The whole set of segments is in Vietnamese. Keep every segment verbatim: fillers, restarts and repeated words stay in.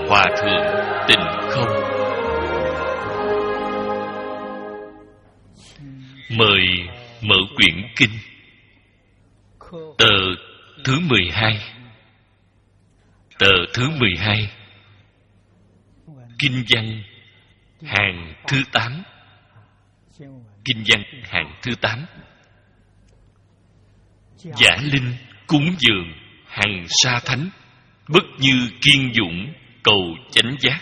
Hòa Thượng Tịnh Không. Mời mở quyển kinh. Tờ thứ mười hai. Tờ thứ mười hai. Kinh văn hàng thứ tám. Kinh văn hàng thứ tám. Giả linh cúng dường hằng sa thánh, bất như kiên dũng cầu chánh giác.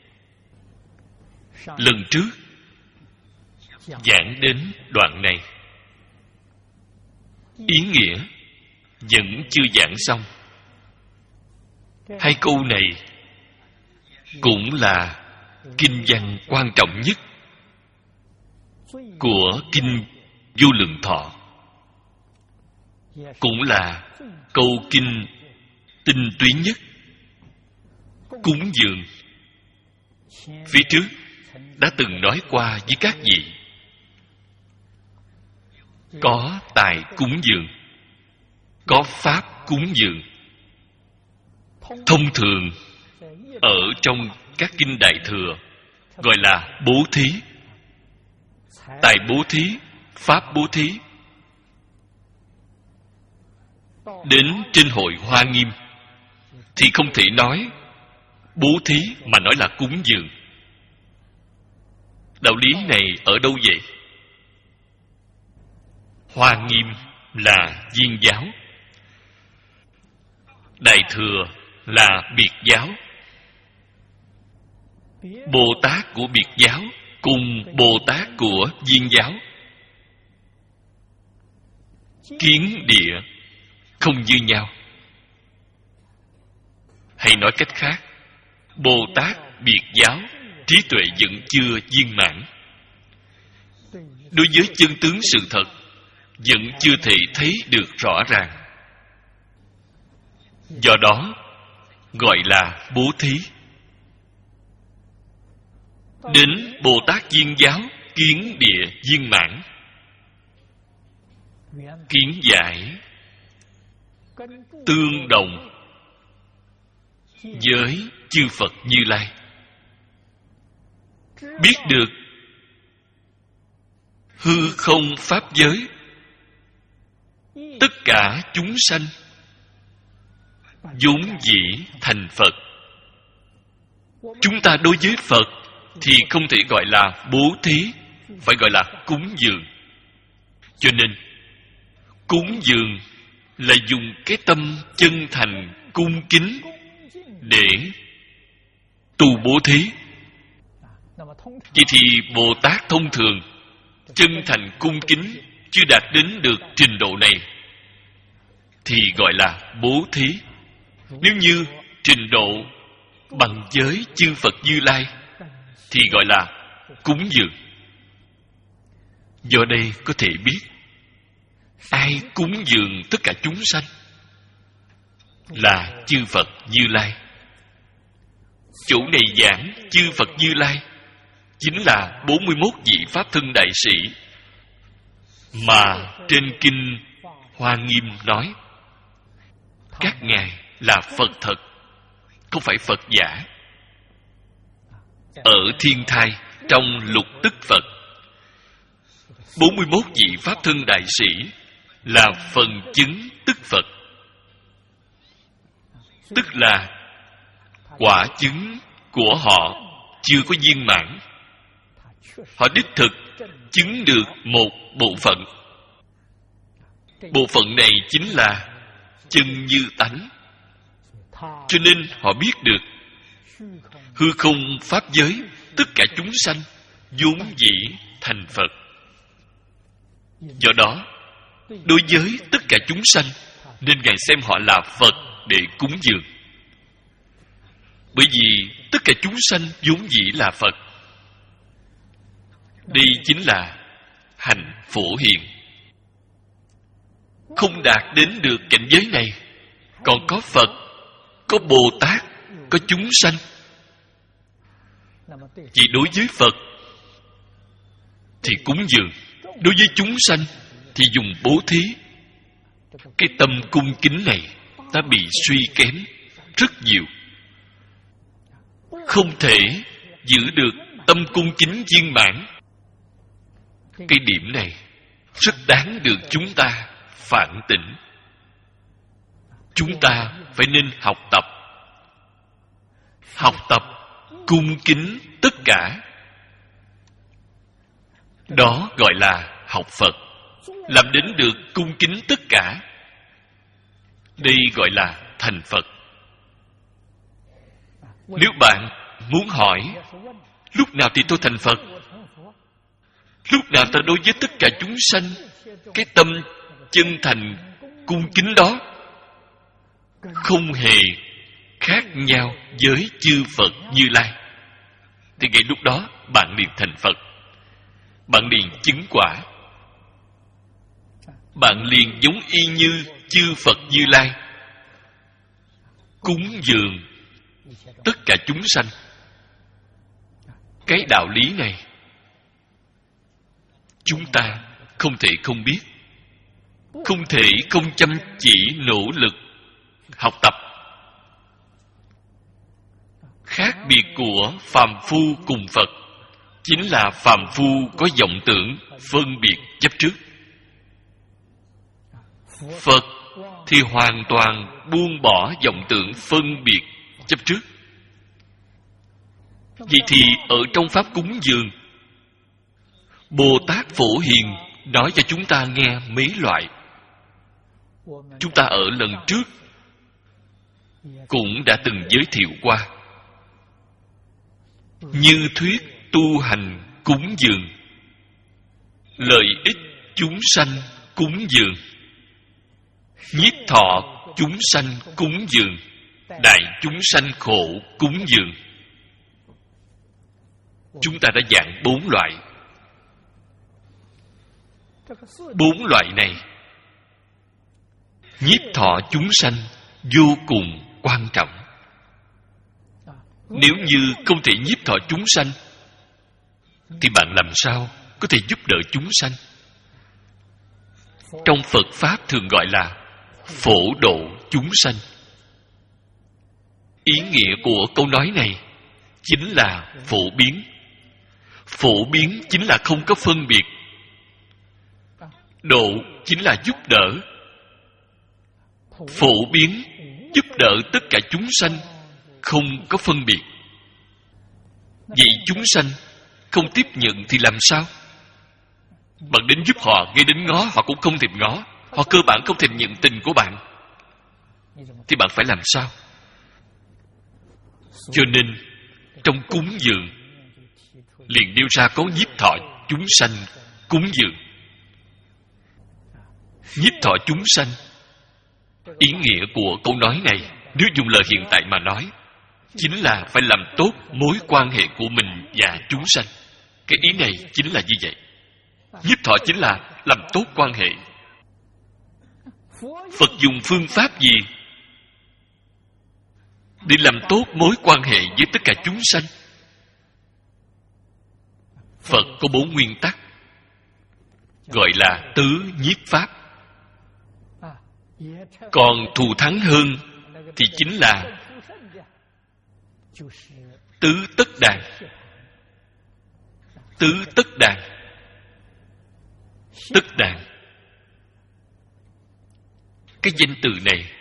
Lần trước giảng đến đoạn này, ý nghĩa vẫn chưa giảng xong. Hai câu này cũng là kinh văn quan trọng nhất của kinh Vô Lượng Thọ, cũng là câu kinh tinh túy nhất. Cúng dường phía trước đã từng nói qua với các vị. Có tài cúng dường, có pháp cúng dường. Thông thường ở trong các kinh Đại Thừa gọi là bố thí. Tài bố thí, pháp bố thí. Đến trên hội Hoa Nghiêm thì không thể nói bố thí mà nói là cúng dường. Đạo lý này ở đâu vậy? Hoa Nghiêm là Viên giáo, Đại Thừa là Biệt giáo. Bồ Tát của Biệt giáo cùng Bồ Tát của Viên giáo kiến địa không như nhau. Hay nói cách khác, Bồ Tát Biệt giáo trí tuệ vẫn chưa viên mãn. Đối với chân tướng sự thật vẫn chưa thể thấy được rõ ràng. Do đó gọi là bố thí. Đến Bồ Tát Viên giáo kiến địa viên mãn, kiến giải tương đồng với chư Phật Như Lai. Biết được hư không pháp giới, tất cả chúng sanh vốn dĩ thành Phật. Chúng ta đối với Phật thì không thể gọi là bố thí, phải gọi là cúng dường. Cho nên cúng dường là dùng cái tâm chân thành cung kính để tu bố thí. Vậy thì Bồ Tát thông thường chân thành cung kính chưa đạt đến được trình độ này thì gọi là bố thí. Nếu như trình độ bằng giới chư Phật Như Lai thì gọi là cúng dường. Do đây có thể biết ai cúng dường tất cả chúng sanh là chư Phật Như Lai. Chỗ này giảng chư Phật Như Lai chính là bốn mươi mốt vị Pháp Thân Đại Sĩ mà trên kinh Hoa Nghiêm nói các ngài là Phật thật, không phải Phật giả. Ở thiên thai trong lục tức Phật, bốn mươi mốt vị Pháp Thân Đại Sĩ là phần chứng tức Phật, tức là quả chứng của họ chưa có viên mãn. Họ đích thực chứng được một bộ phận. Bộ phận này chính là chân như tánh. Cho nên họ biết được hư không pháp giới, tất cả chúng sanh vốn dĩ thành Phật. Do đó đối với tất cả chúng sanh nên ngài xem họ là Phật để cúng dường. Bởi vì tất cả chúng sanh vốn dĩ là Phật. Đây chính là hành phổ hiền. Không đạt đến được cảnh giới này, còn có Phật, có Bồ Tát, có chúng sanh. Chỉ đối với Phật thì cúng dường, đối với chúng sanh thì dùng bố thí. Cái tâm cung kính này ta bị suy kém rất nhiều. không thể giữ được tâm cung kính viên mãn. Cái điểm này rất đáng được chúng ta phản tỉnh. Chúng ta phải nên học tập. Học tập cung kính tất cả. Đó gọi là học Phật. Làm đến được cung kính tất cả, đây gọi là thành Phật. Nếu bạn muốn hỏi lúc nào thì tôi thành Phật, lúc nào ta đối với tất cả chúng sanh cái tâm chân thành cung kính đó không hề khác nhau với chư Phật Như Lai, thì ngay lúc đó bạn liền thành Phật. Bạn liền chứng quả. Bạn liền giống y như chư Phật Như Lai, cúng dường tất cả chúng sanh. Cái đạo lý này chúng ta không thể không biết, không thể không chăm chỉ nỗ lực học tập. Khác biệt của phàm phu cùng Phật chính là phàm phu có vọng tưởng phân biệt chấp trước. Phật thì hoàn toàn buông bỏ vọng tưởng phân biệt chấp trước. Vậy thì ở trong pháp cúng dường, Bồ Tát Phổ Hiền nói cho chúng ta nghe mấy loại. Chúng ta ở lần trước cũng đã từng giới thiệu qua. Như thuyết tu hành cúng dường, lợi ích chúng sanh cúng dường, nhiếp thọ chúng sanh cúng dường, đại chúng sanh khổ cúng dường. Chúng ta đã giảng bốn loại. Bốn loại này, nhiếp thọ chúng sanh vô cùng quan trọng. Nếu như không thể nhiếp thọ chúng sanh, thì bạn làm sao có thể giúp đỡ chúng sanh? Trong Phật Pháp thường gọi là phổ độ chúng sanh. Ý nghĩa của câu nói này chính là phổ biến. Phổ biến chính là không có phân biệt. Độ chính là giúp đỡ. Phổ biến giúp đỡ tất cả chúng sanh, không có phân biệt. Vậy chúng sanh không tiếp nhận thì làm sao? Bạn đến giúp họ, ngay đến ngó họ cũng không thèm ngó. Họ cơ bản không thèm nhận tình của bạn, thì bạn phải làm sao? Cho nên trong cúng dường liền nêu ra có nhiếp thọ chúng sanh cúng dường. Nhiếp thọ chúng sanh, ý nghĩa của câu nói này nếu dùng lời hiện tại mà nói, chính là phải làm tốt mối quan hệ của mình và chúng sanh. Cái ý này chính là như vậy. Nhiếp thọ chính là làm tốt quan hệ. Phật dùng phương pháp gì để làm tốt mối quan hệ với tất cả chúng sanh? Phật có bốn nguyên tắc, gọi là tứ nhiếp pháp. Còn thù thắng hơn thì chính là tứ tất đàn. Tứ tất đàn. Tất đàn, cái danh từ này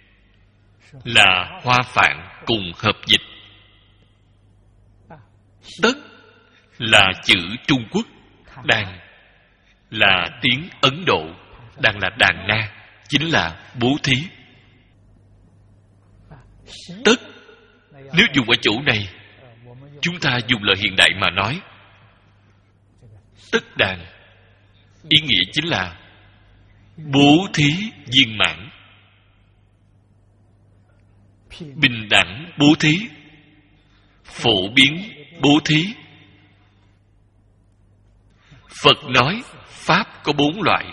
là Hoa Phạn cùng hợp dịch. Tất là chữ Trung Quốc, đàn là tiếng Ấn Độ, đàn là đàn na, chính là bố thí. Tất nếu dùng ở chỗ này, chúng ta dùng lời hiện đại mà nói, tất đàn ý nghĩa chính là bố thí viên mãn, bình đẳng bố thí, phổ biến bố thí. Phật nói pháp có bốn loại.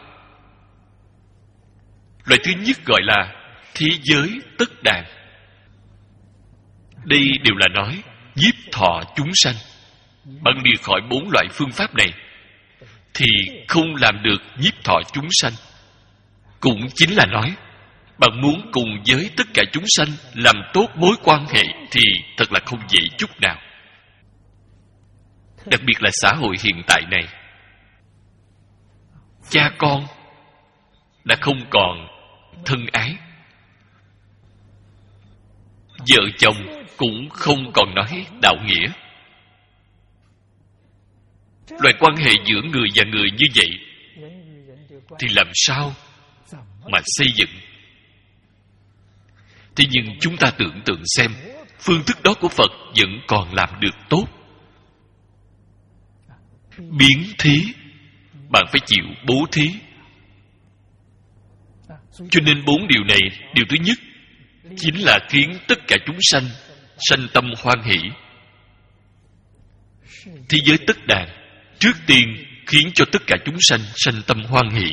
Loại thứ nhất gọi là thế giới tất đàn. Đây đều là nói nhiếp thọ chúng sanh. Bạn đi khỏi bốn loại phương pháp này thì không làm được nhiếp thọ chúng sanh. Cũng chính là nói bạn muốn cùng với tất cả chúng sanh làm tốt mối quan hệ thì thật là không dễ chút nào. Đặc biệt là xã hội hiện tại này, cha con đã không còn thân ái, vợ chồng cũng không còn nói đạo nghĩa. Loại quan hệ giữa người và người như vậy thì làm sao mà xây dựng? Thế nhưng chúng ta tưởng tượng xem, phương thức đó của Phật vẫn còn làm được tốt. Biến thí, bạn phải chịu bố thí. Cho nên bốn điều này, điều thứ nhất chính là khiến tất cả chúng sanh sanh tâm hoan hỷ. Thế giới tất đàn trước tiên khiến cho tất cả chúng sanh sanh tâm hoan hỷ.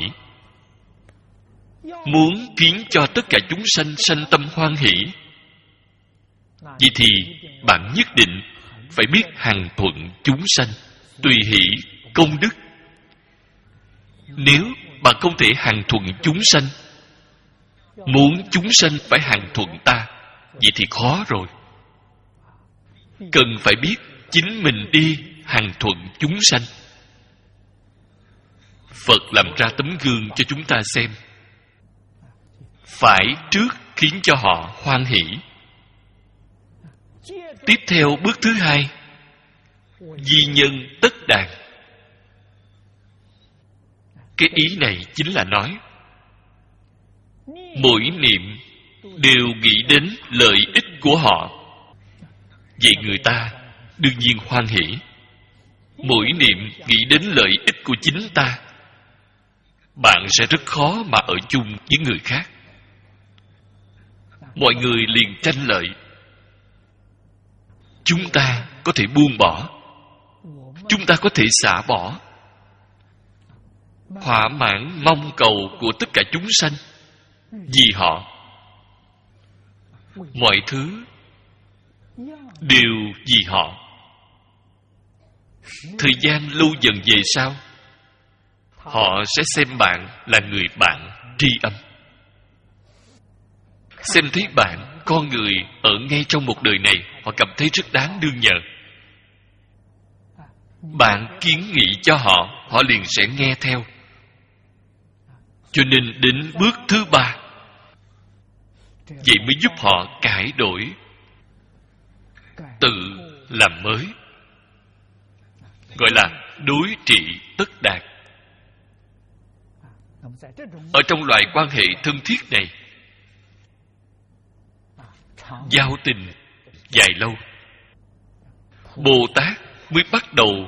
Muốn khiến cho tất cả chúng sanh sanh tâm hoan hỷ, vậy thì bạn nhất định phải biết hằng thuận chúng sanh, tùy hỷ công đức. Nếu bạn không thể hằng thuận chúng sanh, muốn chúng sanh phải hằng thuận ta, vậy thì khó rồi. Cần phải biết chính mình đi hằng thuận chúng sanh. Phật làm ra tấm gương cho chúng ta xem. Phải trước khiến cho họ hoan hỷ. Tiếp theo bước thứ hai, di nhân tất đàn. Cái ý này chính là nói mỗi niệm đều nghĩ đến lợi ích của họ, vậy người ta đương nhiên hoan hỷ. Mỗi niệm nghĩ đến lợi ích của chính ta, bạn sẽ rất khó mà ở chung với người khác. Mọi người liền tranh lợi. Chúng ta có thể buông bỏ, chúng ta có thể xả bỏ, thỏa mãn mong cầu của tất cả chúng sanh vì họ. Mọi thứ đều vì họ. Thời gian lâu dần về sau, họ sẽ xem bạn là người bạn tri âm. Xem thấy bạn, con người ở ngay trong một đời này, họ cảm thấy rất đáng đương nhờ. Bạn kiến nghị cho họ, họ liền sẽ nghe theo. Cho nên đến bước thứ ba, vậy mới giúp họ cải đổi, tự làm mới, gọi là đối trị tất đạt. Ở trong loại quan hệ thân thiết này, giao tình dài lâu, Bồ Tát mới bắt đầu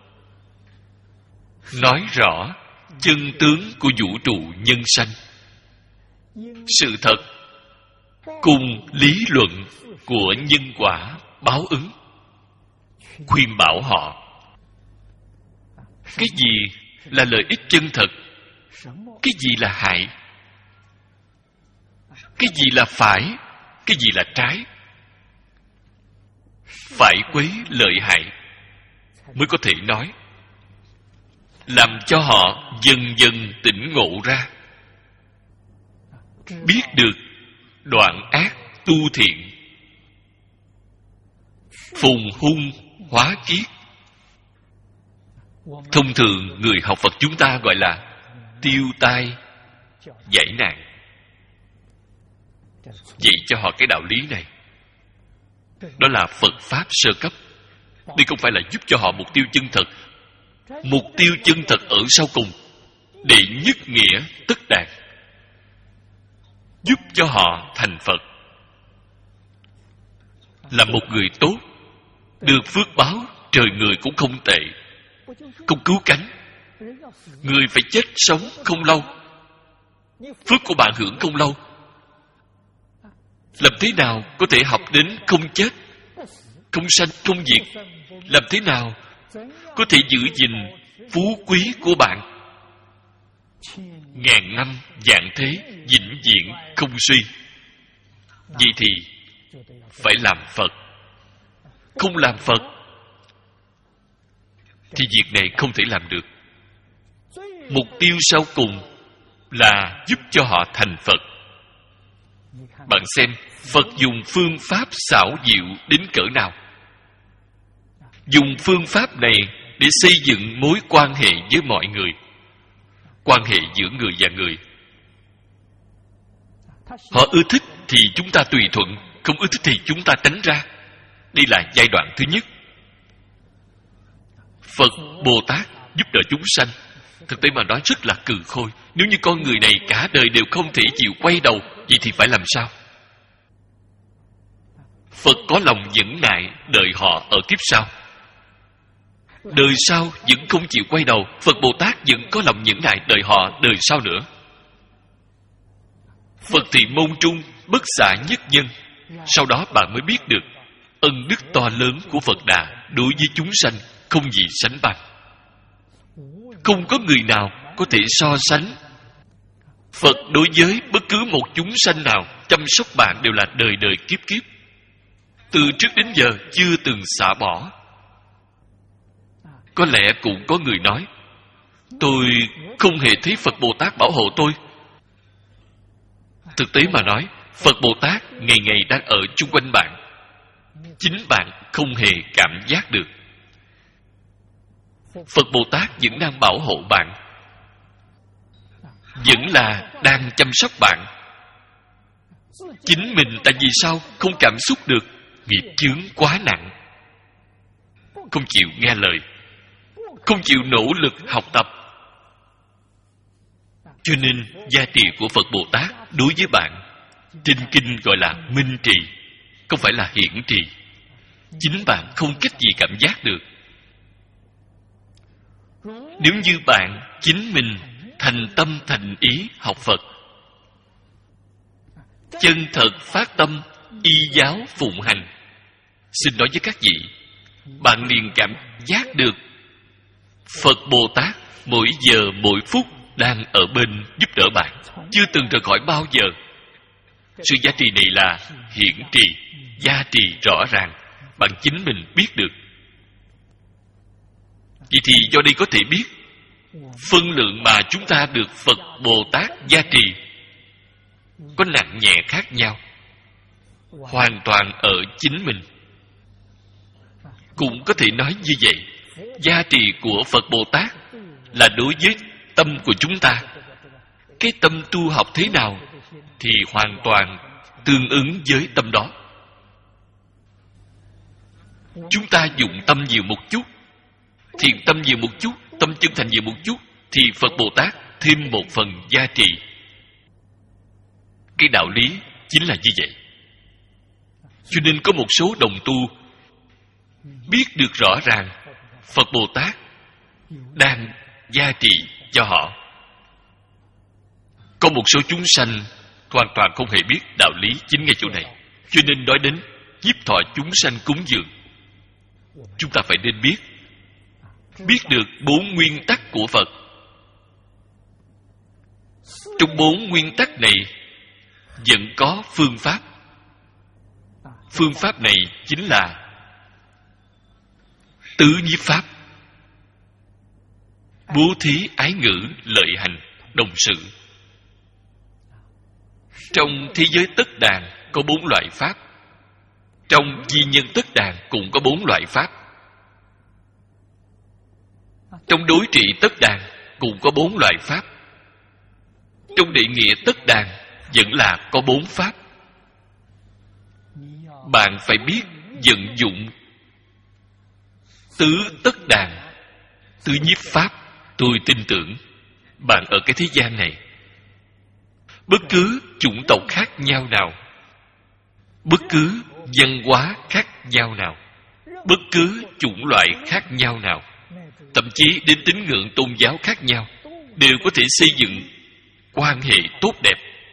nói rõ chân tướng của vũ trụ nhân sanh, sự thật cùng lý luận của nhân quả báo ứng, khuyên bảo họ cái gì là lợi ích chân thật, cái gì là hại, cái gì là phải, cái gì là trái. Phải quấy lợi hại mới có thể nói, làm cho họ dần dần tỉnh ngộ ra, biết được đoạn ác tu thiện, phùng hung hóa kiết. Thông thường người học Phật chúng ta gọi là tiêu tai giải nạn. Dạy cho họ cái đạo lý này. Đó là Phật Pháp sơ cấp. Đây không phải là giúp cho họ mục tiêu chân thật. Mục tiêu chân thật ở sau cùng, đệ nhất nghĩa tất đạt, giúp cho họ thành Phật. Là một người tốt, được phước báo trời người cũng không tệ, không cứu cánh. Người phải chết sống không lâu, phước của bạn hưởng không lâu. Làm thế nào có thể học đến không chết, không sanh, không diệt? Làm thế nào có thể giữ gìn phú quý của bạn ngàn năm vạn thế vĩnh viễn không suy? Vậy thì phải làm Phật. Không làm Phật thì việc này không thể làm được. Mục tiêu sau cùng là giúp cho họ thành Phật. Bạn xem Phật dùng phương pháp xảo diệu đến cỡ nào. Dùng phương pháp này để xây dựng mối quan hệ với mọi người, quan hệ giữa người và người. Họ ưa thích thì chúng ta tùy thuận, không ưa thích thì chúng ta tránh ra. Đây là giai đoạn thứ nhất. Phật Bồ Tát giúp đỡ chúng sanh, thực tế mà nói rất là cừ khôi. Nếu như con người này cả đời đều không thể chịu quay đầu, vậy thì phải làm sao? Phật có lòng nhẫn nại đợi họ ở kiếp sau. Đời sau vẫn không chịu quay đầu, Phật Bồ Tát vẫn có lòng nhẫn nại đợi họ đời sau nữa. Phật thì môn trung bất xả nhất nhân. Sau đó bạn mới biết được ân đức to lớn của Phật Đà đối với chúng sanh không gì sánh bằng. Không có người nào có thể so sánh. Phật đối với bất cứ một chúng sanh nào chăm sóc bạn đều là đời đời kiếp kiếp, từ trước đến giờ chưa từng xả bỏ. Có lẽ cũng có người nói, tôi không hề thấy Phật Bồ Tát bảo hộ tôi. Thực tế mà nói, Phật Bồ Tát ngày ngày đang ở chung quanh bạn, chính bạn không hề cảm giác được. Phật Bồ Tát vẫn đang bảo hộ bạn, vẫn là đang chăm sóc bạn. Chính mình tại vì sao không cảm xúc được? Nghiệp chướng quá nặng, không chịu nghe lời, không chịu nỗ lực học tập. Cho nên gia trì của Phật Bồ Tát đối với bạn trên kinh gọi là minh trì, không phải là hiển trì. Chính bạn không cách gì cảm giác được. Nếu như bạn chính mình thành tâm thành ý học Phật, chân thật phát tâm y giáo phụng hành, xin nói với các vị, bạn liền cảm giác được Phật Bồ Tát mỗi giờ mỗi phút đang ở bên giúp đỡ bạn, chưa từng rời khỏi bao giờ. Sự giá trị này là hiển trì, gia trì rõ ràng, bạn chính mình biết được. Vậy thì do đây có thể biết phân lượng mà chúng ta được Phật Bồ Tát gia trì có nặng nhẹ khác nhau, hoàn toàn ở chính mình. Cũng có thể nói như vậy, gia trì của Phật Bồ Tát là đối với tâm của chúng ta. Cái tâm tu học thế nào thì hoàn toàn tương ứng với tâm đó. Chúng ta dụng tâm nhiều một chút, thiện tâm nhiều một chút, tâm chân thành nhiều một chút, thì Phật Bồ Tát thêm một phần gia trì. Cái đạo lý chính là như vậy. Cho nên có một số đồng tu biết được rõ ràng Phật Bồ Tát đang gia trì cho họ. Có một số chúng sanh hoàn toàn không hề biết đạo lý chính ngay chỗ này. Cho nên nói đến nhiếp thọ chúng sanh cúng dường, chúng ta phải nên biết biết được bốn nguyên tắc của Phật. Trong bốn nguyên tắc này vẫn có phương pháp. Phương pháp này chính là tứ nhiếp pháp: bố thí, ái ngữ, lợi hành, đồng sự. Trong thế giới tất đàn có bốn loại pháp. Trong di nhân tất đàn cũng có bốn loại pháp. Trong đối trị tất đàn cũng có bốn loại pháp. Trong đệ nghĩa tất đàn vẫn là có bốn pháp. Bạn phải biết vận dụng tứ tất đàn, tứ nhiếp pháp. Tôi tin tưởng bạn ở cái thế gian này, bất cứ chủng tộc khác nhau nào, bất cứ văn hóa khác nhau nào, bất cứ chủng loại khác nhau nào, thậm chí đến tín ngưỡng tôn giáo khác nhau, đều có thể xây dựng quan hệ tốt đẹp.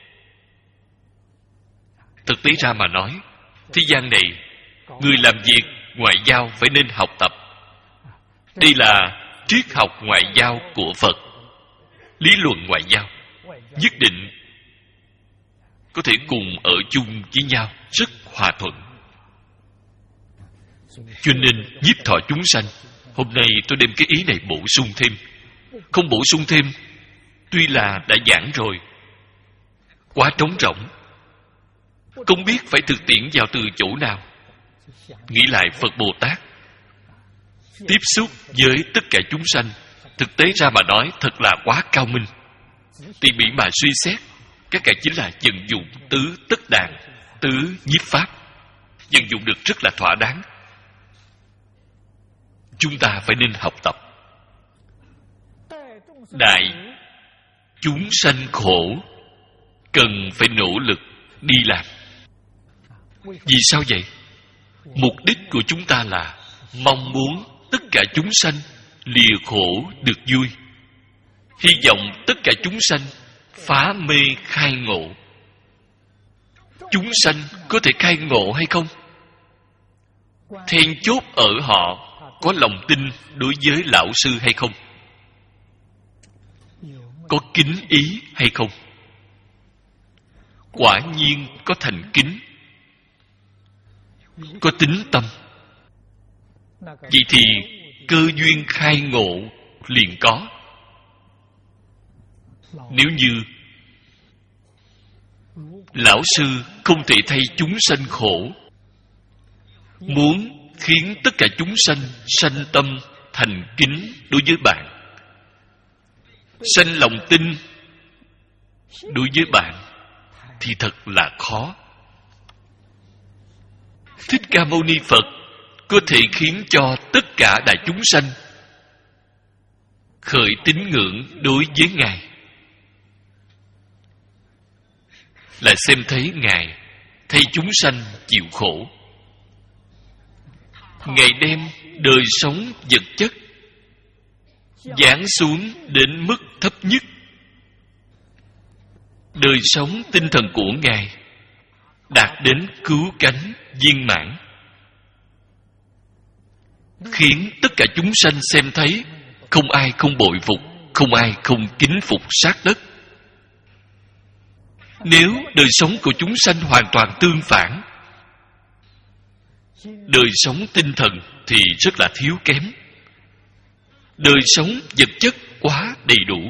Thực tế ra mà nói, thế gian này, người làm việc ngoại giao phải nên học tập. Đây là triết học ngoại giao của Phật, lý luận ngoại giao. Nhất định có thể cùng ở chung với nhau, rất hòa thuận. Cho nên nhiếp thọ chúng sanh, hôm nay tôi đem cái ý này bổ sung thêm. Không bổ sung thêm, tuy là đã giảng rồi, quá trống rỗng. không biết phải thực tiễn vào từ chỗ nào. Nghĩ lại Phật Bồ Tát tiếp xúc với tất cả chúng sanh, thực tế ra mà nói thật là quá cao minh. Tỉ mỉ mà suy xét, các ngài chính là vận dụng tứ tất đàn, tứ nhiếp pháp, vận dụng được rất là thỏa đáng. Chúng ta phải nên học tập. Đại chúng sanh khổ, cần phải nỗ lực đi làm. Vì sao vậy? Mục đích của chúng ta là mong muốn tất cả chúng sanh lìa khổ được vui, hy vọng tất cả chúng sanh phá mê khai ngộ. Chúng sanh có thể khai ngộ hay không? Then chốt ở họ có lòng tin đối với lão sư hay không, có kính ý hay không. Quả nhiên có thành kính, có tín tâm. Vậy thì cơ duyên khai ngộ liền có. Nếu như lão sư không thể thay chúng sanh khổ, muốn khiến tất cả chúng sanh sanh tâm thành kính đối với bạn, sanh lòng tin đối với bạn, thì thật là khó. Thích Ca Mâu Ni Phật có thể khiến cho tất cả đại chúng sanh khởi tín ngưỡng đối với Ngài, là xem thấy Ngài thay chúng sanh chịu khổ. Ngài đem đời sống vật chất giáng xuống đến mức thấp nhất. Đời sống tinh thần của Ngài đạt đến cứu cánh viên mãn, khiến tất cả chúng sanh xem thấy không ai không bội phục, không ai không kính phục sát đất. Nếu đời sống của chúng sanh hoàn toàn tương phản, đời sống tinh thần thì rất là thiếu kém, đời sống vật chất quá đầy đủ.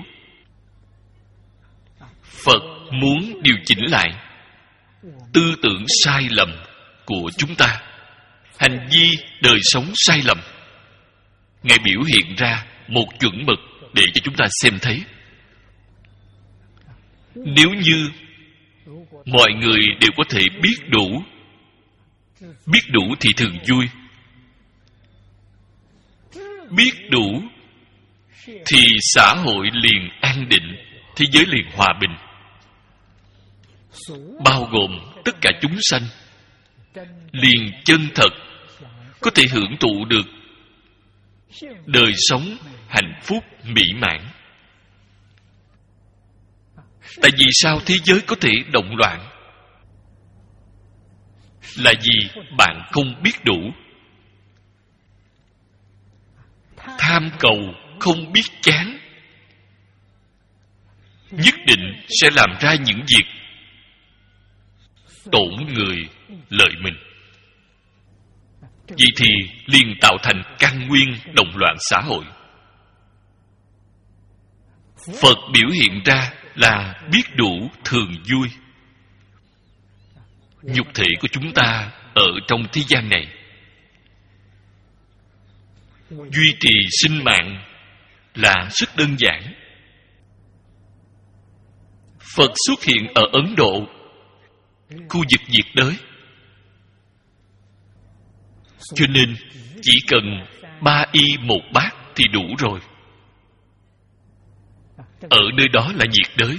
Phật muốn điều chỉnh lại tư tưởng sai lầm của chúng ta, hành vi đời sống sai lầm. Ngài biểu hiện ra một chuẩn mực để cho chúng ta xem thấy. Nếu như mọi người đều có thể biết đủ, biết đủ thì thường vui, biết đủ thì xã hội liền an định, thế giới liền hòa bình, bao gồm tất cả chúng sanh liền chân thật có thể hưởng thụ được đời sống hạnh phúc mỹ mãn. Tại vì sao thế giới có thể động loạn? Là vì bạn không biết đủ. Tham cầu không biết chán, nhất định sẽ làm ra những việc tổn người lợi mình. Vậy thì liền tạo thành căn nguyên động loạn xã hội. Phật biểu hiện ra là biết đủ thường vui. Nhục thể của chúng ta ở trong thế gian này, duy trì sinh mạng là rất đơn giản. Phật xuất hiện ở Ấn Độ, khu vực nhiệt đới, cho nên chỉ cần ba y một bát thì đủ rồi. Ở nơi đó là nhiệt đới,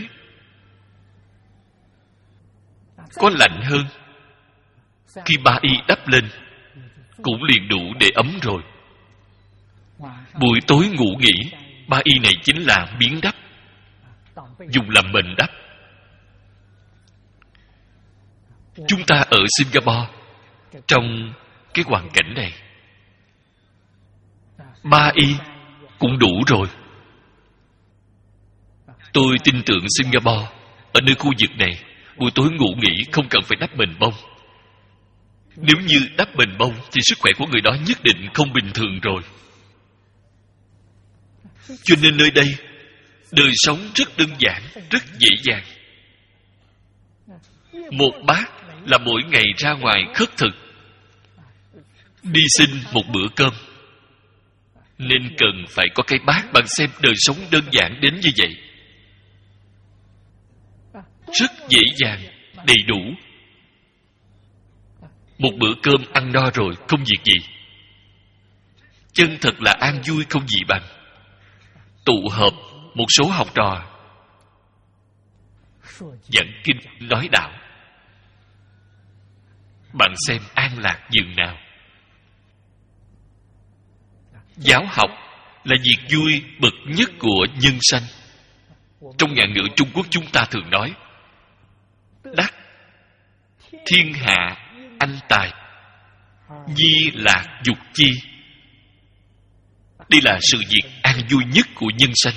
có lạnh hơn, khi ba y đắp lên cũng liền đủ để ấm rồi. Buổi tối ngủ nghỉ, ba y này chính là miếng đắp, dùng làm mền đắp. Chúng ta ở Singapore, trong cái hoàn cảnh này, ba y cũng đủ rồi. Tôi tin tưởng Singapore, ở nơi khu vực này, buổi tối ngủ nghỉ không cần phải đắp mền bông. Nếu như đắp mền bông thì sức khỏe của người đó nhất định không bình thường rồi. Cho nên nơi đây đời sống rất đơn giản, rất dễ dàng. Một bát là mỗi ngày ra ngoài khất thực, đi xin một bữa cơm, nên cần phải có cái bát. Bạn xem đời sống đơn giản đến như vậy, rất dễ dàng, đầy đủ. Một bữa cơm ăn no rồi, không việc gì. Chân thật là an vui không gì bằng. Tụ hợp một số học trò giảng kinh nói đạo, bạn xem an lạc dường nào. Giáo học là việc vui bậc nhất của nhân sanh. Trong ngạn ngữ Trung Quốc chúng ta thường nói đắc thiên hạ anh tài, nhi lạc dục chi. Đây là sự việc an vui nhất của nhân sanh.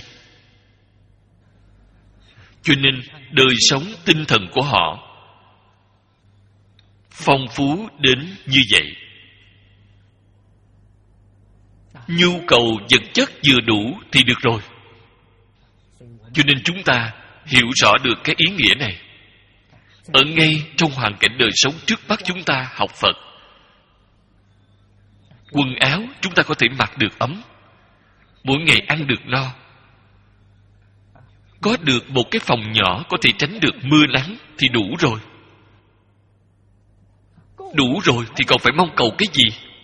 Cho nên đời sống tinh thần của họ phong phú đến như vậy. Nhu cầu vật chất vừa đủ thì được rồi. Cho nên chúng ta hiểu rõ được cái ý nghĩa này. Ở ngay trong hoàn cảnh đời sống trước mắt chúng ta học Phật, quần áo chúng ta có thể mặc được ấm, mỗi ngày ăn được no, có được một cái phòng nhỏ có thể tránh được mưa nắng thì đủ rồi. Đủ rồi thì còn phải mong cầu cái gì?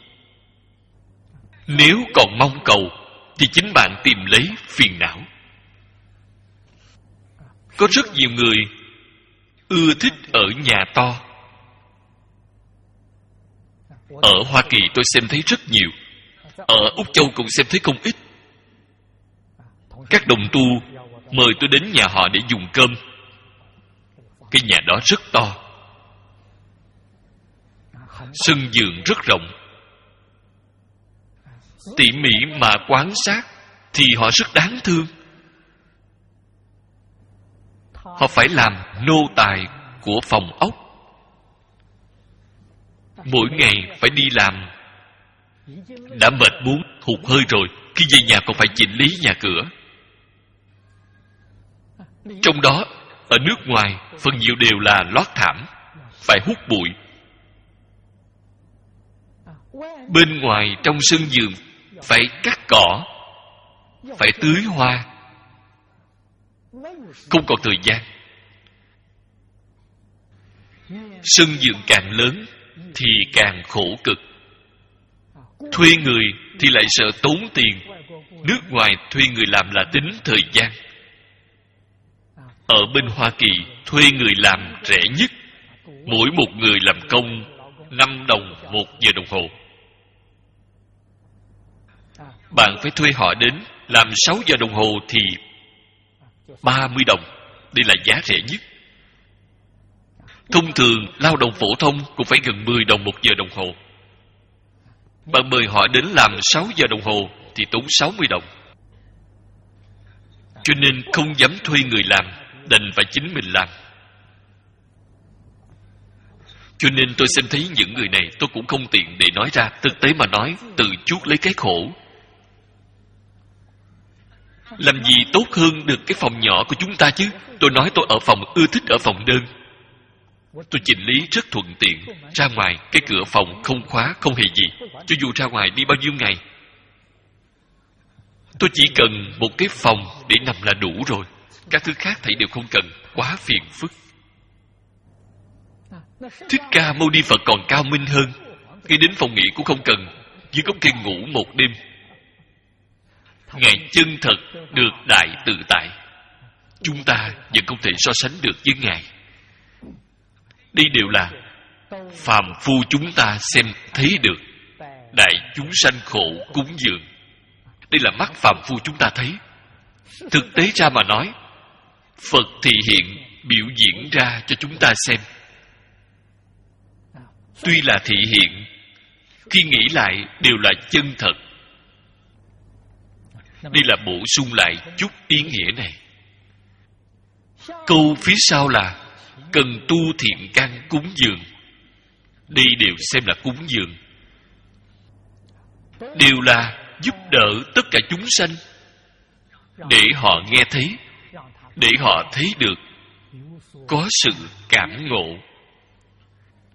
Nếu còn mong cầu thì chính bạn tìm lấy phiền não. Có rất nhiều người ưa thích ở nhà to. Ở Hoa Kỳ tôi xem thấy rất nhiều, ở Úc Châu cũng xem thấy không ít. Các đồng tu mời tôi đến nhà họ để dùng cơm. Cái nhà đó rất to, sân vườn rất rộng. Tỉ mỉ mà quan sát thì họ rất đáng thương. Họ phải làm nô tài của phòng ốc, mỗi ngày phải đi làm, đã mệt muốn hụt hơi rồi, khi về nhà còn phải chỉnh lý nhà cửa. Trong đó ở nước ngoài phần nhiều đều là lót thảm, phải hút bụi. Bên ngoài trong sân vườn phải cắt cỏ, phải tưới hoa. Không còn thời gian. Sân vườn càng lớn thì càng khổ cực. Thuê người thì lại sợ tốn tiền. Nước ngoài thuê người làm là tính thời gian. Ở bên Hoa Kỳ thuê người làm rẻ nhất, mỗi một người làm công năm đồng một giờ đồng hồ. Bạn phải thuê họ đến làm sáu giờ đồng hồ thì ba mươi đồng. Đây là giá rẻ nhất. Thông thường lao động phổ thông cũng phải gần mười đồng một giờ đồng hồ. Bạn mời họ đến làm sáu giờ đồng hồ thì tốn sáu mươi đồng. Cho nên không dám thuê người làm, đành phải chính mình làm. Cho nên tôi xem thấy những người này tôi cũng không tiện để nói ra. Thực tế mà nói, tự chuốc lấy cái khổ. Làm gì tốt hơn được cái phòng nhỏ của chúng ta chứ. Tôi nói tôi ở phòng, ưa thích ở phòng đơn. Tôi chỉnh lý rất thuận tiện. Ra ngoài cái cửa phòng không khóa, không hề gì. Cho dù ra ngoài đi bao nhiêu ngày, tôi chỉ cần một cái phòng để nằm là đủ rồi. Các thứ khác thảy đều không cần, quá phiền phức. Thích Ca Mâu Ni Phật còn cao minh hơn. Ngay đến phòng nghỉ cũng không cần, dưới gốc cây ngủ một đêm. Ngài chân thật được đại tự tại. Chúng ta vẫn không thể so sánh được với Ngài. Đây đều là phàm phu chúng ta xem thấy được. Đại chúng sanh khổ cúng dường. Đây là mắt phàm phu chúng ta thấy. Thực tế ra mà nói, Phật thị hiện biểu diễn ra cho chúng ta xem. Tuy là thị hiện, khi nghĩ lại đều là chân thật. Đây là bổ sung lại chút ý nghĩa này. Câu phía sau là cần tu thiện căn cúng dường. Đây đều xem là cúng dường. Đều là giúp đỡ tất cả chúng sanh, để họ nghe thấy, để họ thấy được, có sự cảm ngộ.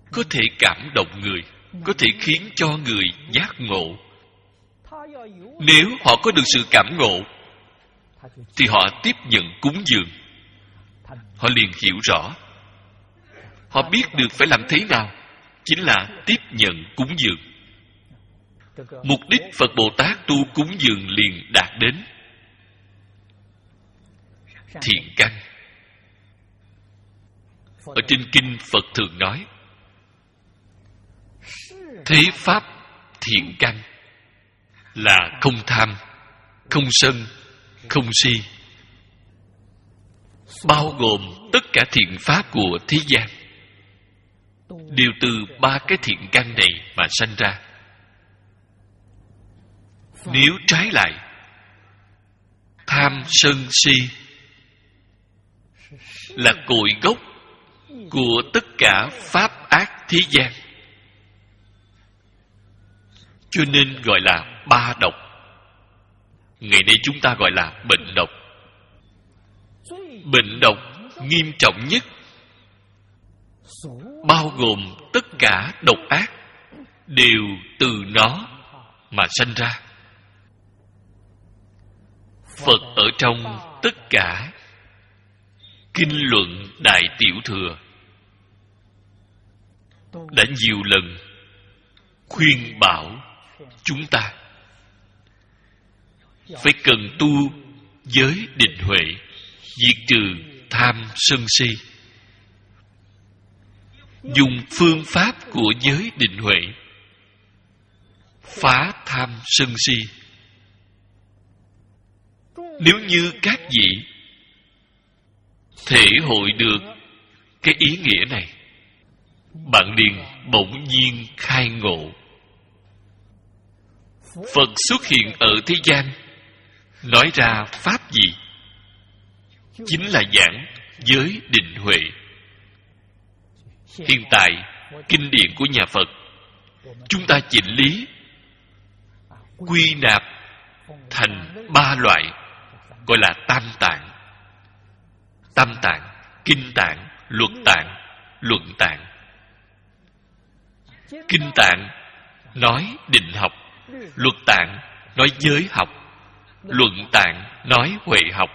có thể cảm động người, có thể khiến cho người giác ngộ. Nếu họ có được sự cảm ngộ, thì họ tiếp nhận cúng dường. Họ liền hiểu rõ. Họ biết được phải làm thế nào, chính là tiếp nhận cúng dường. Mục đích Phật Bồ Tát tu cúng dường liền đạt đến. Thiện căn. Ở trên kinh Phật thường nói, thế pháp thiện căn là không tham, không sân, không si, bao gồm tất cả thiện pháp của thế gian, đều từ ba cái thiện căn này mà sanh ra. Nếu trái lại, tham sân si là cội gốc của tất cả pháp ác thế gian, cho nên gọi là ba độc. Ngày nay chúng ta gọi là bệnh độc. Bệnh độc nghiêm trọng nhất, bao gồm tất cả độc ác, đều từ nó mà sanh ra. Phật ở trong tất cả kinh luận Đại Tiểu Thừa đã nhiều lần khuyên bảo chúng ta phải cần tu giới định huệ, diệt trừ tham sân si. Dùng phương pháp của giới định huệ phá tham sân si. Nếu như các vị thể hội được cái ý nghĩa này, bạn liền bỗng nhiên khai ngộ. Phật xuất hiện ở thế gian, nói ra pháp gì? Chính là giảng giới định huệ. Hiện tại, kinh điển của nhà Phật, chúng ta chỉnh lý, quy nạp thành ba loại, gọi là tam tạng. Tam tạng, kinh tạng, luật tạng, luận tạng. Kinh tạng nói định học, luật tạng nói giới học, luận tạng nói huệ học.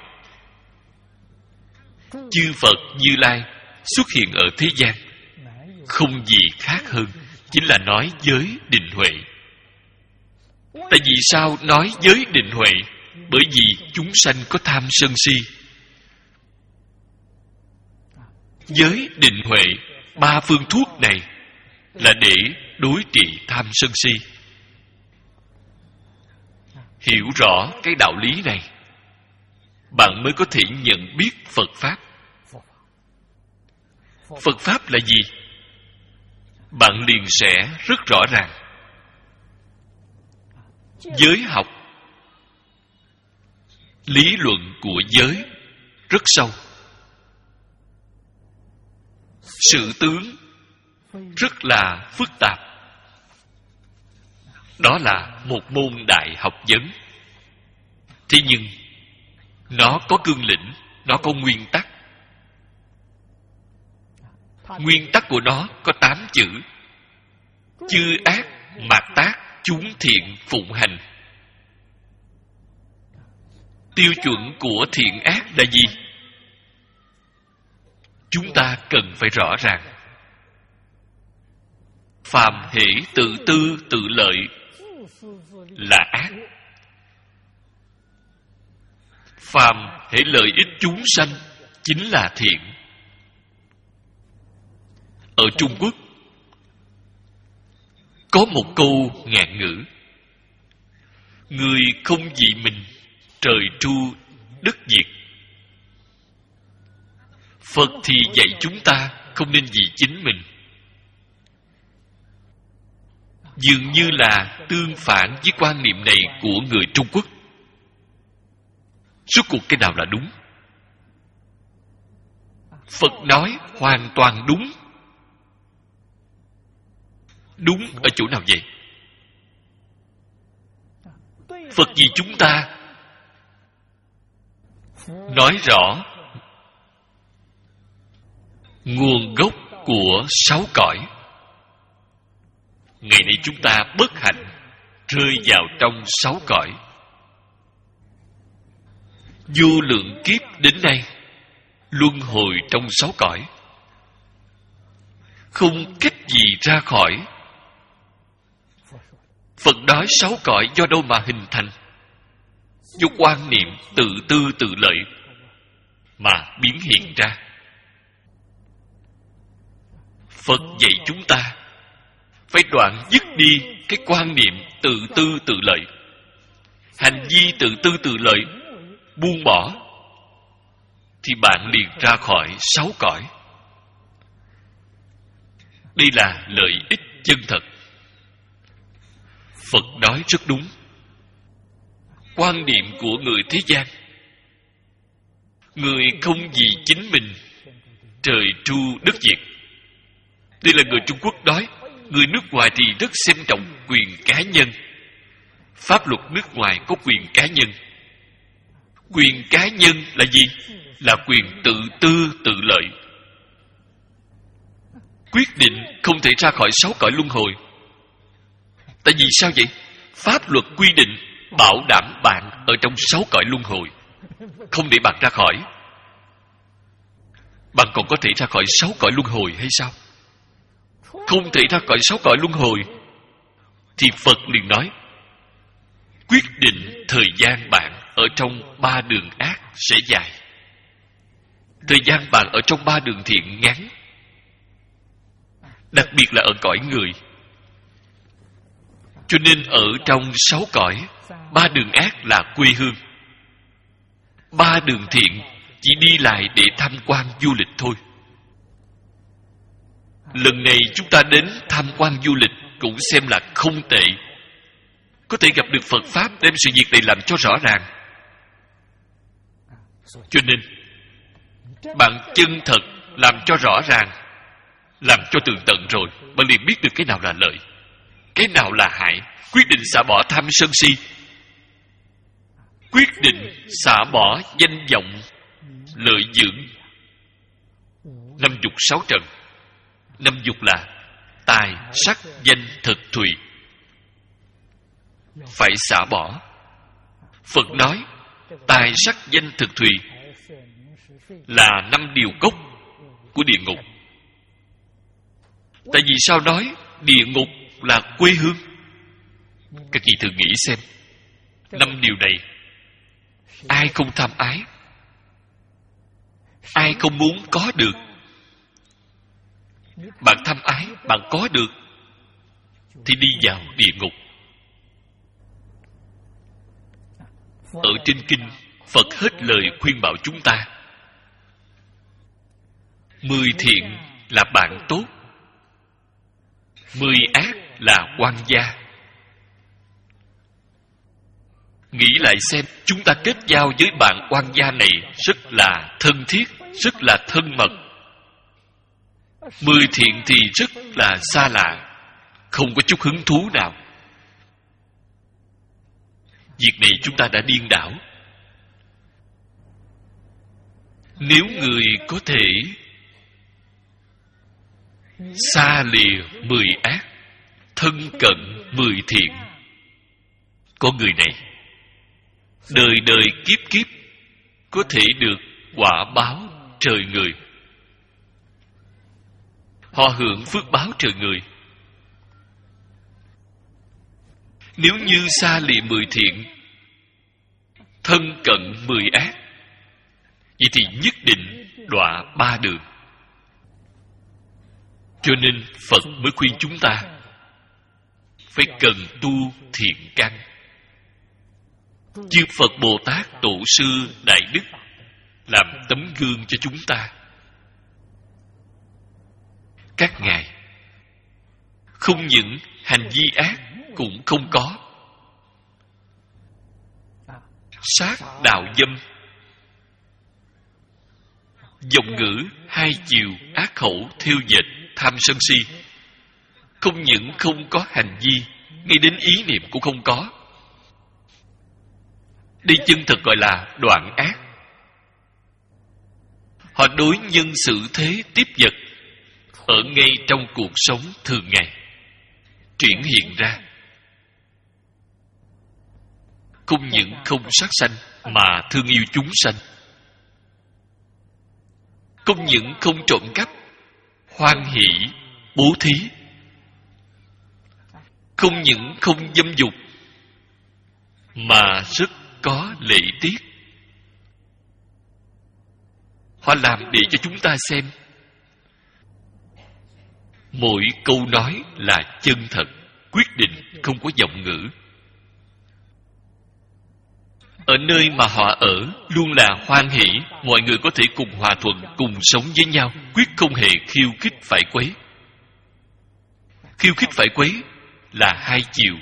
Chư Phật Như Lai xuất hiện ở thế gian, không gì khác hơn, chính là nói giới định huệ. Tại vì sao nói giới định huệ? Bởi vì chúng sanh có tham sân si. Giới định huệ, ba phương thuốc này là để đối trị tham sân si. Hiểu rõ cái đạo lý này, bạn mới có thể nhận biết Phật Pháp. Phật Pháp là gì? Bạn liền sẽ rất rõ ràng. Giới học, lý luận của giới rất sâu. Sự tướng rất là phức tạp. Đó là một môn đại học vấn. Thế nhưng nó có cương lĩnh, nó có nguyên tắc. Nguyên tắc của nó có tám chữ: chư ác mạt tác, chúng thiện phụng hành. Tiêu chuẩn của thiện ác là gì? Chúng ta cần phải rõ ràng. Phàm hễ tự tư tự lợi là ác. Phàm hễ lợi ích chúng sanh chính là thiện. Ở Trung Quốc có một câu ngạn ngữ: người không dị mình, trời tru đất diệt. Phật thì dạy chúng ta không nên dị chính mình. Dường như là tương phản với quan niệm này của người Trung Quốc. Rốt cuộc cái nào là đúng? Phật nói hoàn toàn đúng. Đúng ở chỗ nào vậy? Phật vì chúng ta nói rõ nguồn gốc của sáu cõi. ngày nay chúng ta bất hạnh rơi vào trong sáu cõi. Vô lượng kiếp đến nay luân hồi trong sáu cõi, không cách gì ra khỏi. Phật nói sáu cõi do đâu mà hình thành? Do quan niệm tự tư tự lợi mà biến hiện ra. Phật dạy chúng ta phải đoạn dứt đi cái quan niệm tự tư tự lợi. Hành vi tự tư tự lợi buông bỏ thì bạn liền ra khỏi sáu cõi. Đây là lợi ích chân thật. Phật nói rất đúng. Quan niệm của người thế gian, người không vì chính mình, trời tru đất diệt. Đây là người Trung Quốc nói. Người nước ngoài thì rất xem trọng quyền cá nhân. Pháp luật nước ngoài có quyền cá nhân. Quyền cá nhân là gì? Là quyền tự tư tự lợi. Quyết định không thể ra khỏi sáu cõi luân hồi. Tại vì sao vậy? Pháp luật quy định bảo đảm bạn ở trong sáu cõi luân hồi, không để bạn ra khỏi. Bạn còn có thể ra khỏi sáu cõi luân hồi hay sao? Không thể ra khỏi sáu cõi luân hồi thì Phật liền nói quyết định thời gian bạn ở trong ba đường ác sẽ dài, thời gian bạn ở trong ba đường thiện ngắn. Đặc biệt là ở cõi người. Cho nên ở trong sáu cõi, ba đường ác là quê hương, ba đường thiện chỉ đi lại để tham quan du lịch thôi. Lần này chúng ta đến tham quan du lịch cũng xem là không tệ. Có thể gặp được Phật Pháp đem sự việc này làm cho rõ ràng. Cho nên bạn chân thật làm cho rõ ràng, làm cho tường tận rồi, bạn liền biết được cái nào là lợi, cái nào là hại. Quyết định xả bỏ tham sân si, quyết định xả bỏ danh vọng lợi dưỡng. Năm dục sáu trần. Năm dục là tài, sắc, danh, thực, thùy, phải xả bỏ. Phật nói tài, sắc, danh, thực, thùy là năm điều gốc của địa ngục. Tại vì sao nói địa ngục là quê hương? Các vị thử nghĩ xem, năm điều này ai không tham ái, ai không muốn có được? Bạn tham ái, bạn có được thì đi vào địa ngục. Ở trên kinh, Phật hết lời khuyên bảo chúng ta. Mười thiện là bạn tốt, mười ác là oan gia. Nghĩ lại xem, chúng ta kết giao với bạn oan gia này rất là thân thiết, rất là thân mật. Mười thiện thì rất là xa lạ, không có chút hứng thú nào. Việc này chúng ta đã điên đảo. Nếu người có thể xa lìa mười ác, thân cận mười thiện, có người này đời đời kiếp kiếp có thể được quả báo trời người. Họ hưởng phước báo trời người. Nếu như xa lìa mười thiện, thân cận mười ác, vậy thì nhất định đọa ba đường. Cho nên Phật mới khuyên chúng ta phải cần tu thiện căn. Chư Phật Bồ Tát Tổ sư Đại Đức làm tấm gương cho chúng ta. Các ngài không những hành vi ác cũng không có, sát đạo dâm, giọng ngữ hai chiều, ác khẩu, thêu dệt, tham sân si, không những không có hành vi, ngay đến ý niệm cũng không có. Đây chân thật gọi là đoạn ác. Họ đối nhân xử thế tiếp vật ở ngay trong cuộc sống thường ngày, triển hiện ra. Không những không sát sanh mà thương yêu chúng sanh. Không những không trộm cắp, hoan hỷ, bố thí. Không những không dâm dục, mà rất có lễ tiết. Họ làm để cho chúng ta xem. Mỗi câu nói là chân thật, quyết định, không có giọng ngữ. Ở nơi mà họ ở luôn là hoan hỷ, mọi người có thể cùng hòa thuận, cùng sống với nhau, quyết không hề khiêu khích phải quấy. Khiêu khích phải quấy là hai chiều.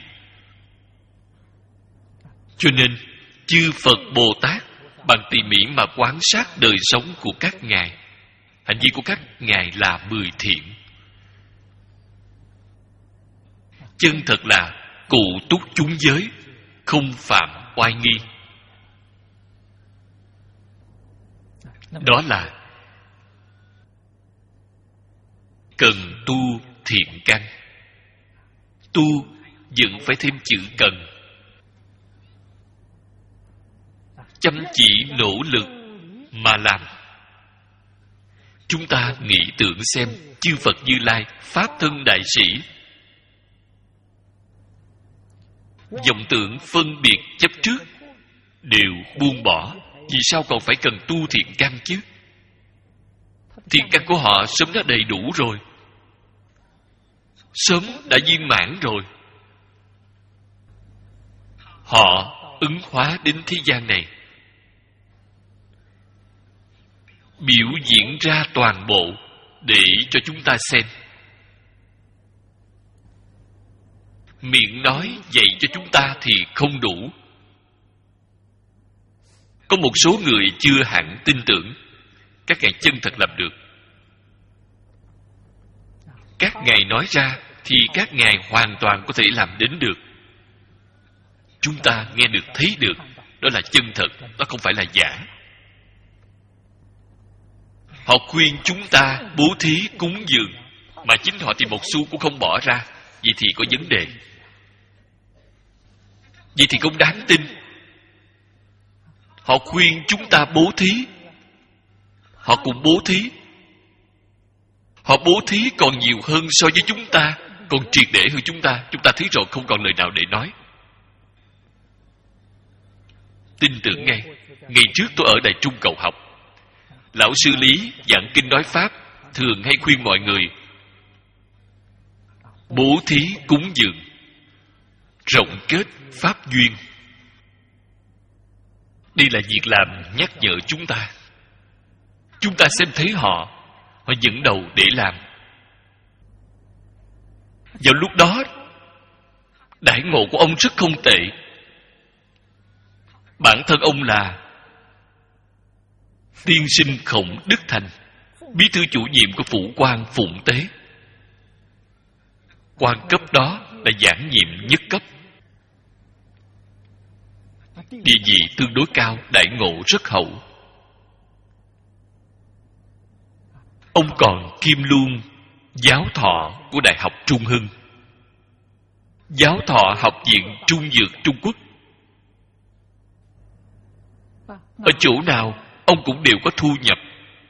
Cho nên chư Phật Bồ Tát bằng tỉ mỉ mà quan sát đời sống của các ngài. Hành vi của các ngài là mười thiện. Chân thật là cụ túc chúng giới, không phạm oai nghi. Đó là cần tu thiện căn. Tu vẫn phải thêm chữ cần. Chăm chỉ nỗ lực mà làm. Chúng ta nghĩ tưởng xem, chư Phật Như Lai, Pháp thân đại sĩ, vọng tưởng phân biệt chấp trước đều buông bỏ. Vì sao còn phải cần tu thiện căn chứ? Thiện căn của họ sớm đã đầy đủ rồi, sớm đã viên mãn rồi. Họ ứng hóa đến thế gian này, biểu diễn ra toàn bộ để cho chúng ta xem. Miệng nói dạy cho chúng ta thì không đủ. Có một số người chưa hẳn tin tưởng các ngài chân thật làm được. Các ngài nói ra thì các ngài hoàn toàn có thể làm đến được. Chúng ta nghe được, thấy được, đó là chân thật, đó không phải là giả. Họ khuyên chúng ta bố thí cúng dường, mà chính họ thì một xu cũng không bỏ ra. Vậy thì có vấn đề. Vậy thì không đáng tin. Họ khuyên chúng ta bố thí, họ cũng bố thí. Họ bố thí còn nhiều hơn so với chúng ta, còn triệt để hơn chúng ta. Chúng ta thấy rồi, không còn lời nào để nói. Tin tưởng ngay. Ngày trước tôi ở Đại Trung Cầu học, lão sư Lý giảng kinh nói Pháp thường hay khuyên mọi người bố thí cúng dường, rộng kết pháp duyên. Đây là việc làm nhắc nhở chúng ta. Chúng ta xem thấy họ, họ dẫn đầu để làm. Vào lúc đó, đãi ngộ của ông rất không tệ. Bản thân ông là tiên sinh Khổng Đức Thành, bí thư chủ nhiệm của Phủ Quan Phụng Tế. Quan cấp đó là giảng nhiệm nhất cấp, địa vị tương đối cao, đãi ngộ rất hậu. Ông còn kiêm luôn giáo thọ của Đại học Trung Hưng, giáo thọ Học viện Trung Dược Trung Quốc. Ở chỗ nào ông cũng đều có thu nhập.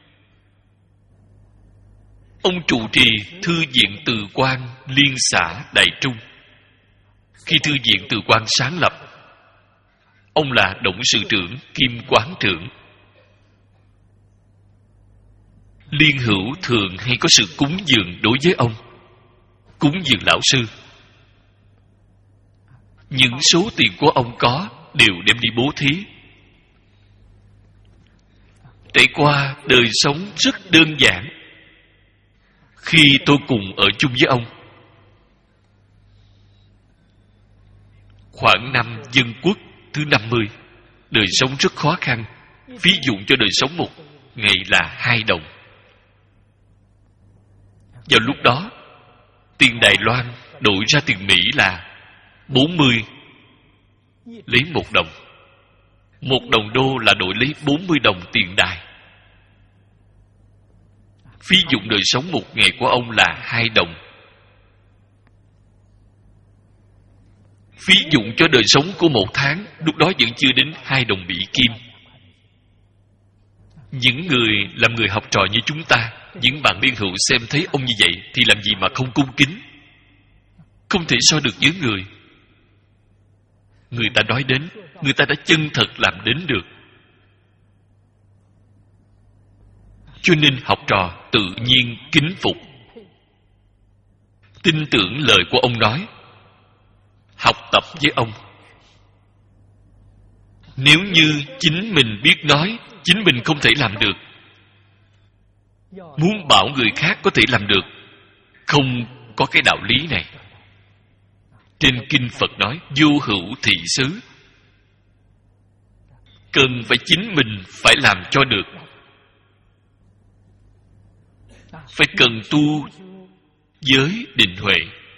Ông trụ trì Thư viện Từ Quan Liên xã Đại Trung. Khi Thư viện Từ Quan sáng lập, ông là董sự trưởng kiêm quán trưởng. Liên hữu thường hay có sự cúng dường đối với ông, cúng dường lão sư. Những số tiền của ông có đều đem đi bố thí. Trải qua đời sống rất đơn giản. Khi tôi cùng ở chung với ông, khoảng năm Dân Quốc thứ năm mươi, đời sống rất khó khăn. Phí dụng cho đời sống một ngày là hai đồng. Vào lúc đó, tiền Đài Loan đổi ra tiền Mỹ là bốn mươi lấy một đồng. Một đồng đô là đổi lấy bốn mươi đồng tiền Đài. Phí dụng đời sống một ngày của ông là hai đồng. phí dụng cho đời sống của một tháng, lúc đó vẫn chưa đến hai đồng bỉ kim. Những người làm người học trò như chúng ta, những bạn liên hữu xem thấy ông như vậy thì làm gì mà không cung kính. Không thể so được với người. Người ta nói đến, người ta đã chân thật làm đến được. Cho nên học trò tự nhiên kính phục, tin tưởng lời của ông nói, học tập với ông. Nếu như chính mình biết nói, chính mình không thể làm được, muốn bảo người khác có thể làm được, không có cái đạo lý này. Trên kinh Phật nói vô hữu thị xứ, cần phải chính mình phải làm cho được. Phải cần tu giới định huệ,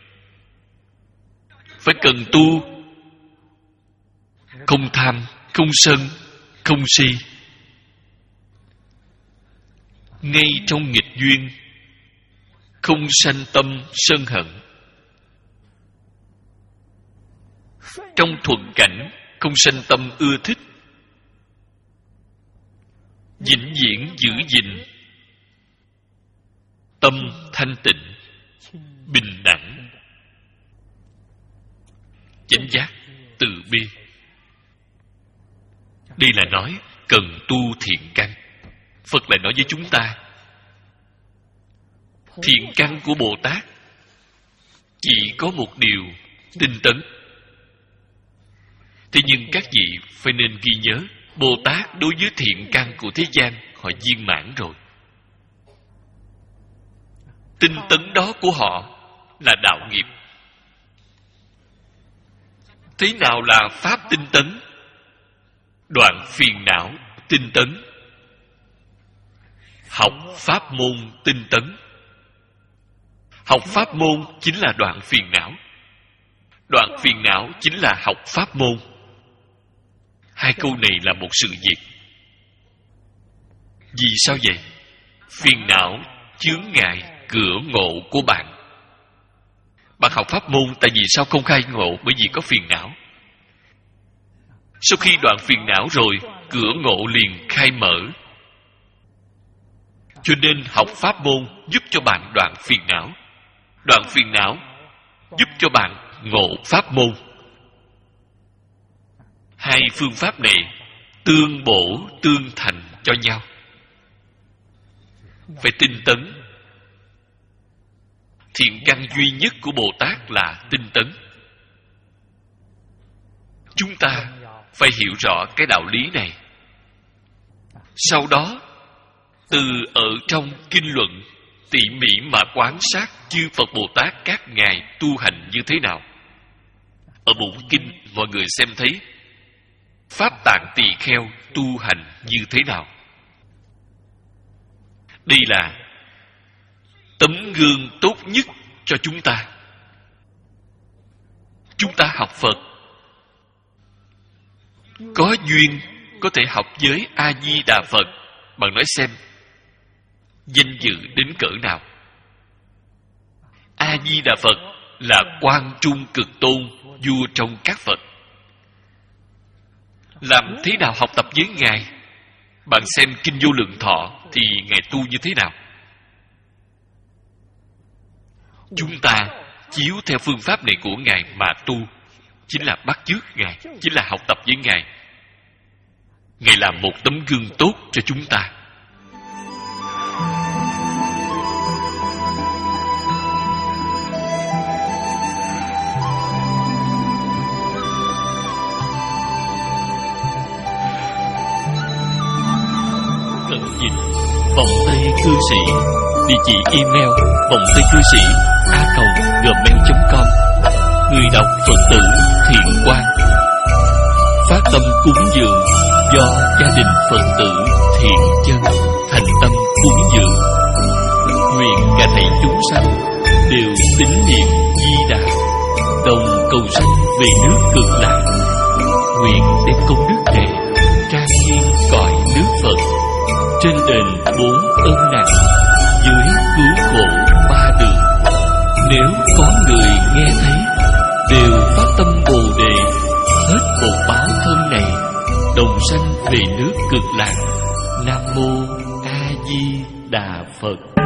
phải cần tu không tham, không sân, không si. Ngay trong nghịch duyên, không sanh tâm sân hận. Trong thuận cảnh, không sanh tâm ưa thích. Vĩnh viễn giữ gìn tâm thanh tịnh, bình đẳng, chánh giác, từ bi. Đây là nói cần tu thiện căn. Phật lại nói với chúng ta, thiện căn của Bồ Tát chỉ có một điều tinh tấn. Thế nhưng các vị phải nên ghi nhớ, Bồ Tát đối với thiện căn của thế gian họ viên mãn rồi. Tinh tấn đó của họ là đạo nghiệp. Thế nào là pháp tinh tấn? Đoạn phiền não tinh tấn, học pháp môn tinh tấn. Học pháp môn chính là đoạn phiền não, đoạn phiền não chính là học pháp môn. Hai câu này là một sự việc. Vì sao vậy? Phiền não chướng ngại cửa ngộ của bạn. Bạn học pháp môn tại vì sao không khai ngộ? Bởi vì có phiền não. Sau khi đoạn phiền não rồi, cửa ngộ liền khai mở. Cho nên học pháp môn giúp cho bạn đoạn phiền não. Đoạn phiền não giúp cho bạn ngộ pháp môn. Hai phương pháp này tương bổ tương thành cho nhau. Phải tinh tấn. Thiện căn duy nhất của Bồ Tát là tinh tấn. Chúng ta phải hiểu rõ cái đạo lý này. Sau đó, từ ở trong kinh luận tỉ mỉ mà quan sát chư Phật Bồ Tát các ngài tu hành như thế nào. Ở bổn kinh mọi người xem thấy Pháp Tạng Tỳ Kheo tu hành như thế nào. Đây là tấm gương tốt nhất cho chúng ta. Chúng ta học Phật, có duyên có thể học với A-di-đà Phật. Bạn nói xem danh dự đến cỡ nào. A-di-đà Phật là Quan Trung Cực Tôn, vua trong các Phật. Làm thế nào học tập với ngài? Bạn xem kinh Vô Lượng Thọ thì ngài tu như thế nào? Chúng ta chiếu theo phương pháp này của ngài mà tu, chính là bắt chước ngài, chính là học tập với ngài. Ngài là một tấm gương tốt cho chúng ta. Cận dịch vòng tay cư sĩ, địa chỉ email vòng tay cư sĩ a còng gmail chấm com. Người đọc Phật tử Thiện Quang. Phát tâm cúng dường do gia đình Phật tử Thiện Chân thành tâm cúng dường. Nguyện cả thảy chúng sanh đều tín niệm Di Đà, đồng cầu sanh về nước Cực Lạc. Nguyện đem công đức này trang nghiêm cõi nước Phật, trên đền bốn ân nặng, dưới cứu khổ ba đường. Nếu có người nghe thấy đều phát tâm Bồ đồng sanh về nước Cực Lạc. Nam mô A Di Đà Phật.